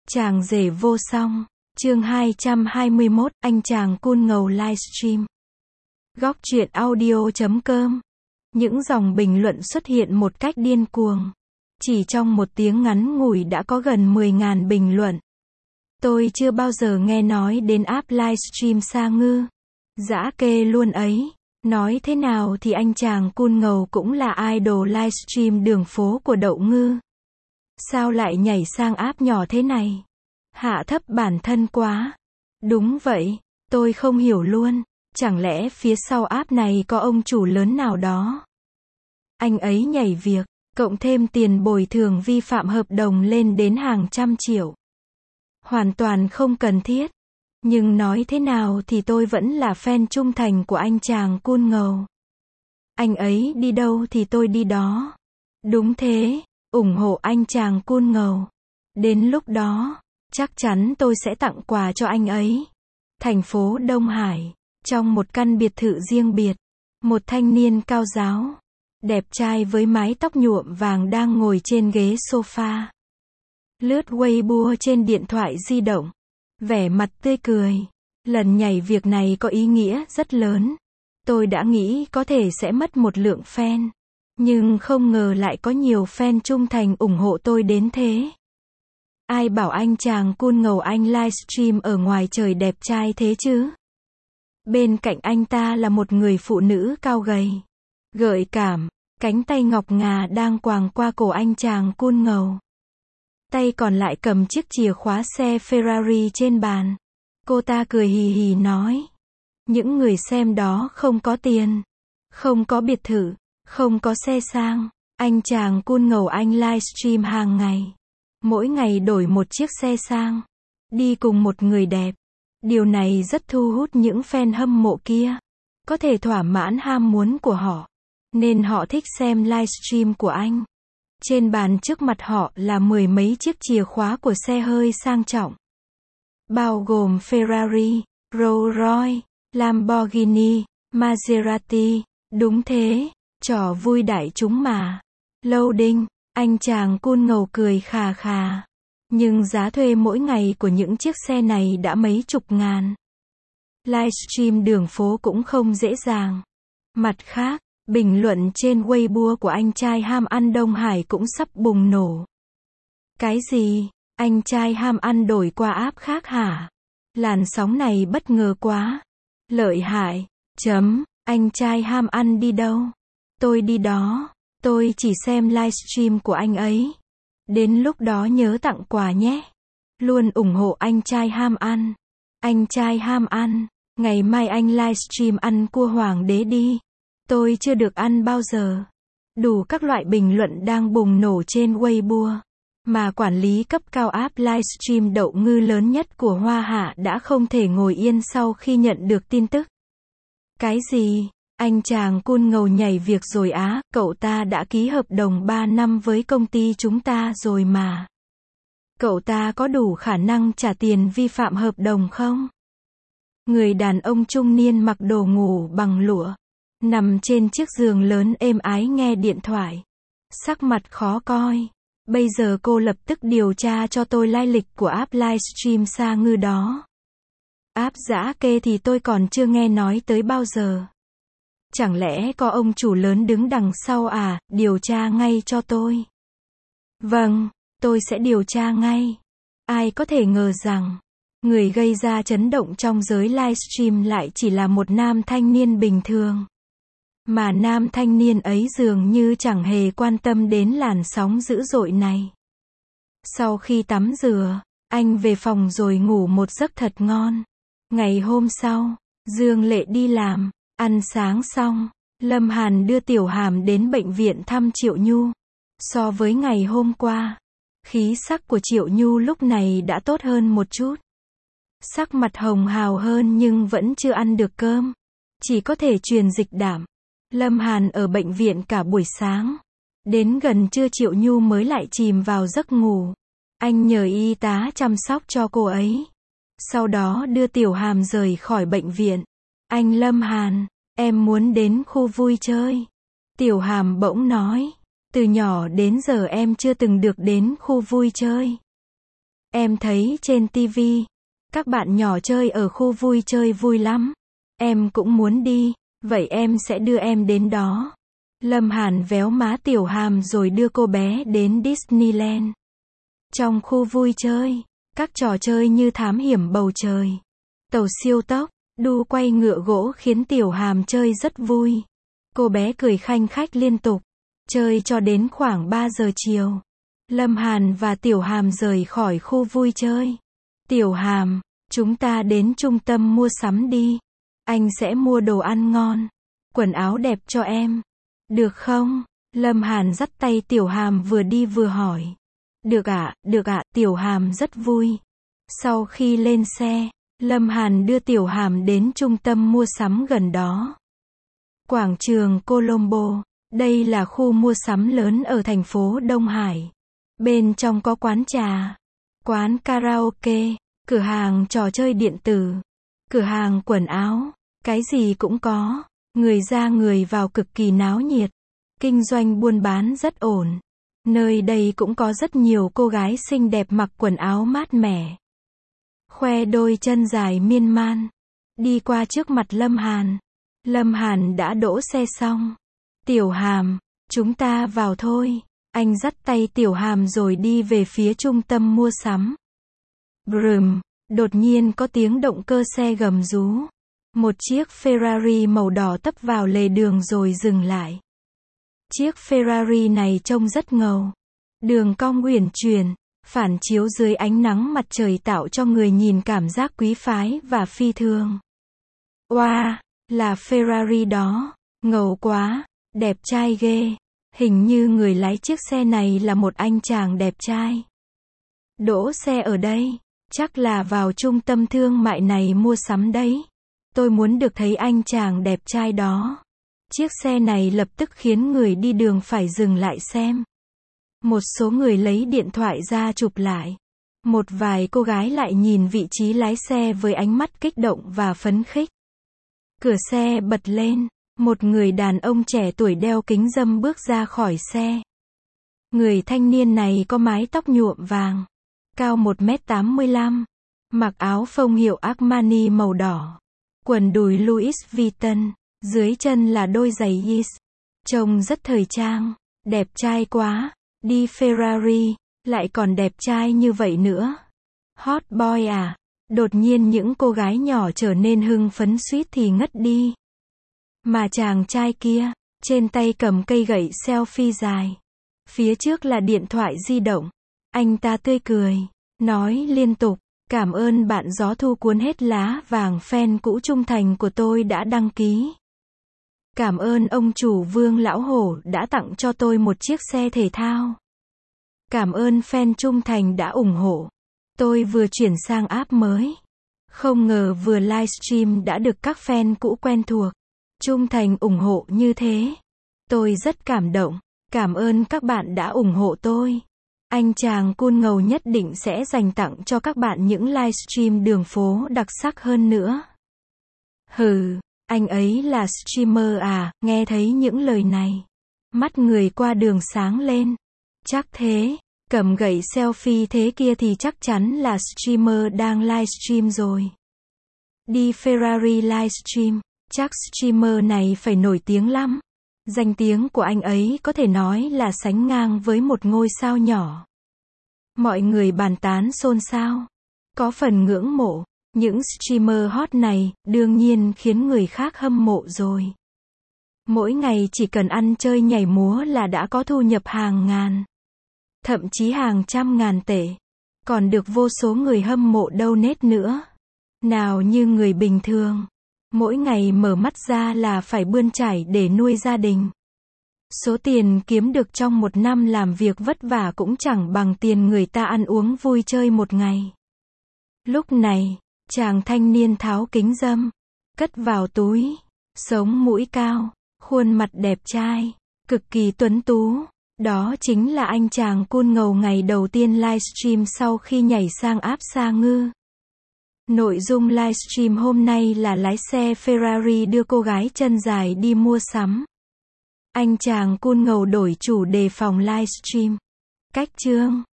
Chàng rể vô song, chương 221, anh chàng cool ngầu livestream. Góc truyện audio.com. Những dòng bình luận xuất hiện một cách điên cuồng. Chỉ trong một tiếng ngắn ngủi đã có gần 10.000 bình luận. Tôi chưa bao giờ nghe nói đến app livestream Sa Ngư. Dã kê luôn ấy. Nói thế nào thì anh chàng cool ngầu cũng là idol livestream đường phố của Đậu Ngư. Sao lại nhảy sang app nhỏ thế này? Hạ thấp bản thân quá. Đúng vậy, tôi không hiểu luôn. Chẳng lẽ phía sau app này có ông chủ lớn nào đó? Anh ấy nhảy việc, cộng thêm tiền bồi thường vi phạm hợp đồng lên đến hàng trăm triệu. Hoàn toàn không cần thiết. Nhưng nói thế nào thì tôi vẫn là fan trung thành của anh chàng cool ngầu. Anh ấy đi đâu thì tôi đi đó. Đúng thế, ủng hộ anh chàng cool ngầu. Đến lúc đó, chắc chắn tôi sẽ tặng quà cho anh ấy. Thành phố Đông Hải, trong một căn biệt thự riêng biệt, một thanh niên cao ráo, đẹp trai với mái tóc nhuộm vàng đang ngồi trên ghế sofa. Lướt Weibo trên điện thoại di động. Vẻ mặt tươi cười. Lần nhảy việc này có ý nghĩa rất lớn. Tôi đã nghĩ có thể sẽ mất một lượng fan. Nhưng không ngờ lại có nhiều fan trung thành ủng hộ tôi đến thế. Ai bảo anh chàng cool ngầu anh livestream ở ngoài trời đẹp trai thế chứ? Bên cạnh anh ta là một người phụ nữ cao gầy, gợi cảm, cánh tay ngọc ngà đang quàng qua cổ anh chàng cool ngầu. Tay còn lại cầm chiếc chìa khóa xe Ferrari trên bàn. Cô ta cười hì hì nói. Những người xem đó không có tiền, không có biệt thự, không có xe sang. Anh chàng cool ngầu anh livestream hàng ngày. Mỗi ngày đổi một chiếc xe sang. Đi cùng một người đẹp. Điều này rất thu hút những fan hâm mộ kia. Có thể thỏa mãn ham muốn của họ. Nên họ thích xem livestream của anh. Trên bàn trước mặt họ là mười mấy chiếc chìa khóa của xe hơi sang trọng. Bao gồm Ferrari, Rolls-Royce, Lamborghini, Maserati. Đúng thế, trò vui đại chúng mà. Loading, anh chàng cool ngầu cười khà khà. Nhưng giá thuê mỗi ngày của những chiếc xe này đã mấy chục ngàn. Livestream đường phố cũng không dễ dàng. Mặt khác, bình luận trên Weibo của anh trai ham ăn Đông Hải cũng sắp bùng nổ. Cái gì? Anh trai ham ăn đổi qua app khác hả? Làn sóng này bất ngờ quá. Lợi hại. Anh trai ham ăn đi đâu? Tôi đi đó. Tôi chỉ xem livestream của anh ấy. Đến lúc đó nhớ tặng quà nhé. Luôn ủng hộ anh trai ham ăn. Anh trai ham ăn. Ngày mai anh livestream ăn cua hoàng đế đi. Tôi chưa được ăn bao giờ. Đủ các loại bình luận đang bùng nổ trên Weibo. Mà quản lý cấp cao app livestream Đậu Ngư lớn nhất của Hoa Hạ đã không thể ngồi yên sau khi nhận được tin tức. Cái gì? Anh chàng cool ngầu nhảy việc rồi á? Cậu ta đã ký hợp đồng 3 năm với công ty chúng ta rồi mà. Cậu ta có đủ khả năng trả tiền vi phạm hợp đồng không? Người đàn ông trung niên mặc đồ ngủ bằng lụa, nằm trên chiếc giường lớn êm ái nghe điện thoại. Sắc mặt khó coi. Bây giờ cô lập tức điều tra cho tôi lai lịch của app livestream Sa Ngư đó. App dã kê thì tôi còn chưa nghe nói tới bao giờ. Chẳng lẽ có ông chủ lớn đứng đằng sau à? Điều tra ngay cho tôi. Vâng, tôi sẽ điều tra ngay. Ai có thể ngờ rằng người gây ra chấn động trong giới livestream lại chỉ là một nam thanh niên bình thường. Mà nam thanh niên ấy dường như chẳng hề quan tâm đến làn sóng dữ dội này. Sau khi tắm rửa, anh về phòng rồi ngủ một giấc thật ngon. Ngày hôm sau, Dương Lệ đi làm, ăn sáng xong, Lâm Hàn đưa Tiểu Hàm đến bệnh viện thăm Triệu Nhu. So với ngày hôm qua, khí sắc của Triệu Nhu lúc này đã tốt hơn một chút. Sắc mặt hồng hào hơn nhưng vẫn chưa ăn được cơm. Chỉ có thể truyền dịch đảm. Lâm Hàn ở bệnh viện cả buổi sáng. Đến gần trưa Triệu Nhu mới lại chìm vào giấc ngủ. Anh nhờ y tá chăm sóc cho cô ấy. Sau đó đưa Tiểu Hàm rời khỏi bệnh viện. Anh Lâm Hàn, em muốn đến khu vui chơi. Tiểu Hàm bỗng nói. Từ nhỏ đến giờ em chưa từng được đến khu vui chơi. Em thấy trên TV, các bạn nhỏ chơi ở khu vui chơi vui lắm. Em cũng muốn đi, vậy em sẽ đưa em đến đó. Lâm Hàn véo má Tiểu Hàm rồi đưa cô bé đến Disneyland. Trong khu vui chơi, các trò chơi như thám hiểm bầu trời, tàu siêu tốc, đu quay ngựa gỗ khiến Tiểu Hàm chơi rất vui. Cô bé cười khanh khách liên tục, chơi cho đến khoảng 3 giờ chiều. Lâm Hàn và Tiểu Hàm rời khỏi khu vui chơi. Tiểu Hàm, chúng ta đến trung tâm mua sắm đi. Anh sẽ mua đồ ăn ngon, quần áo đẹp cho em. Được không? Lâm Hàn dắt tay Tiểu Hàm vừa đi vừa hỏi. Được ạ, Tiểu Hàm rất vui. Sau khi lên xe, Lâm Hàn đưa Tiểu Hàm đến trung tâm mua sắm gần đó. Quảng trường Colombo, đây là khu mua sắm lớn ở thành phố Đông Hải. Bên trong có quán trà, quán karaoke, cửa hàng trò chơi điện tử, cửa hàng quần áo, cái gì cũng có. Người ra người vào cực kỳ náo nhiệt. Kinh doanh buôn bán rất ổn. Nơi đây cũng có rất nhiều cô gái xinh đẹp mặc quần áo mát mẻ, khoe đôi chân dài miên man. Đi qua trước mặt Lâm Hàn. Lâm Hàn đã đỗ xe xong. Tiểu Hàm, chúng ta vào thôi. Anh dắt tay Tiểu Hàm rồi đi về phía trung tâm mua sắm. Brum, đột nhiên có tiếng động cơ xe gầm rú. Một chiếc Ferrari màu đỏ tấp vào lề đường rồi dừng lại. Chiếc Ferrari này trông rất ngầu. Đường cong uyển chuyển, phản chiếu dưới ánh nắng mặt trời tạo cho người nhìn cảm giác quý phái và phi thường. Wow, là Ferrari đó. Ngầu quá, đẹp trai ghê. Hình như người lái chiếc xe này là một anh chàng đẹp trai. Đỗ xe ở đây, chắc là vào trung tâm thương mại này mua sắm đấy. Tôi muốn được thấy anh chàng đẹp trai đó. Chiếc xe này lập tức khiến người đi đường phải dừng lại xem. Một số người lấy điện thoại ra chụp lại. Một vài cô gái lại nhìn vị trí lái xe với ánh mắt kích động và phấn khích. Cửa xe bật lên, một người đàn ông trẻ tuổi đeo kính râm bước ra khỏi xe. Người thanh niên này có mái tóc nhuộm vàng, cao 1m85, mặc áo phông hiệu Armani màu đỏ, quần đùi Louis Vuitton, dưới chân là đôi giày Yeezy. Trông rất thời trang, đẹp trai quá, đi Ferrari, lại còn đẹp trai như vậy nữa. Hot boy à? Đột nhiên những cô gái nhỏ trở nên hưng phấn suýt thì ngất đi. Mà chàng trai kia, trên tay cầm cây gậy selfie dài. Phía trước là điện thoại di động. Anh ta tươi cười, nói liên tục, cảm ơn bạn gió thu cuốn hết lá vàng fan cũ trung thành của tôi đã đăng ký. Cảm ơn ông chủ Vương Lão Hổ đã tặng cho tôi một chiếc xe thể thao. Cảm ơn fan trung thành đã ủng hộ. Tôi vừa chuyển sang app mới. Không ngờ vừa livestream đã được các fan cũ quen thuộc, trung thành ủng hộ như thế. Tôi rất cảm động. Cảm ơn các bạn đã ủng hộ tôi. Anh chàng cool ngầu nhất định sẽ dành tặng cho các bạn những livestream đường phố đặc sắc hơn nữa. Hừ, anh ấy là streamer à? Nghe thấy những lời này, mắt người qua đường sáng lên. Chắc thế, cầm gậy selfie thế kia thì chắc chắn là streamer đang livestream rồi. Đi Ferrari livestream, chắc streamer này phải nổi tiếng lắm. Danh tiếng của anh ấy có thể nói là sánh ngang với một ngôi sao nhỏ. Mọi người bàn tán xôn xao, có phần ngưỡng mộ. Những streamer hot này, đương nhiên khiến người khác hâm mộ rồi. Mỗi ngày chỉ cần ăn chơi nhảy múa là đã có thu nhập hàng ngàn, thậm chí hàng trăm ngàn tệ. Còn được vô số người hâm mộ donate nữa. Nào như người bình thường, mỗi ngày mở mắt ra là phải bươn chải để nuôi gia đình. Số tiền kiếm được trong một năm làm việc vất vả cũng chẳng bằng tiền người ta ăn uống vui chơi một ngày. Lúc này, chàng thanh niên tháo kính râm, cất vào túi, sống mũi cao, khuôn mặt đẹp trai, cực kỳ tuấn tú. Đó chính là anh chàng cool ngầu ngày đầu tiên livestream sau khi nhảy sang app Sa Ngư. Nội dung livestream hôm nay là lái xe Ferrari đưa cô gái chân dài đi mua sắm. Anh chàng cool ngầu đổi chủ đề phòng livestream. Cách chương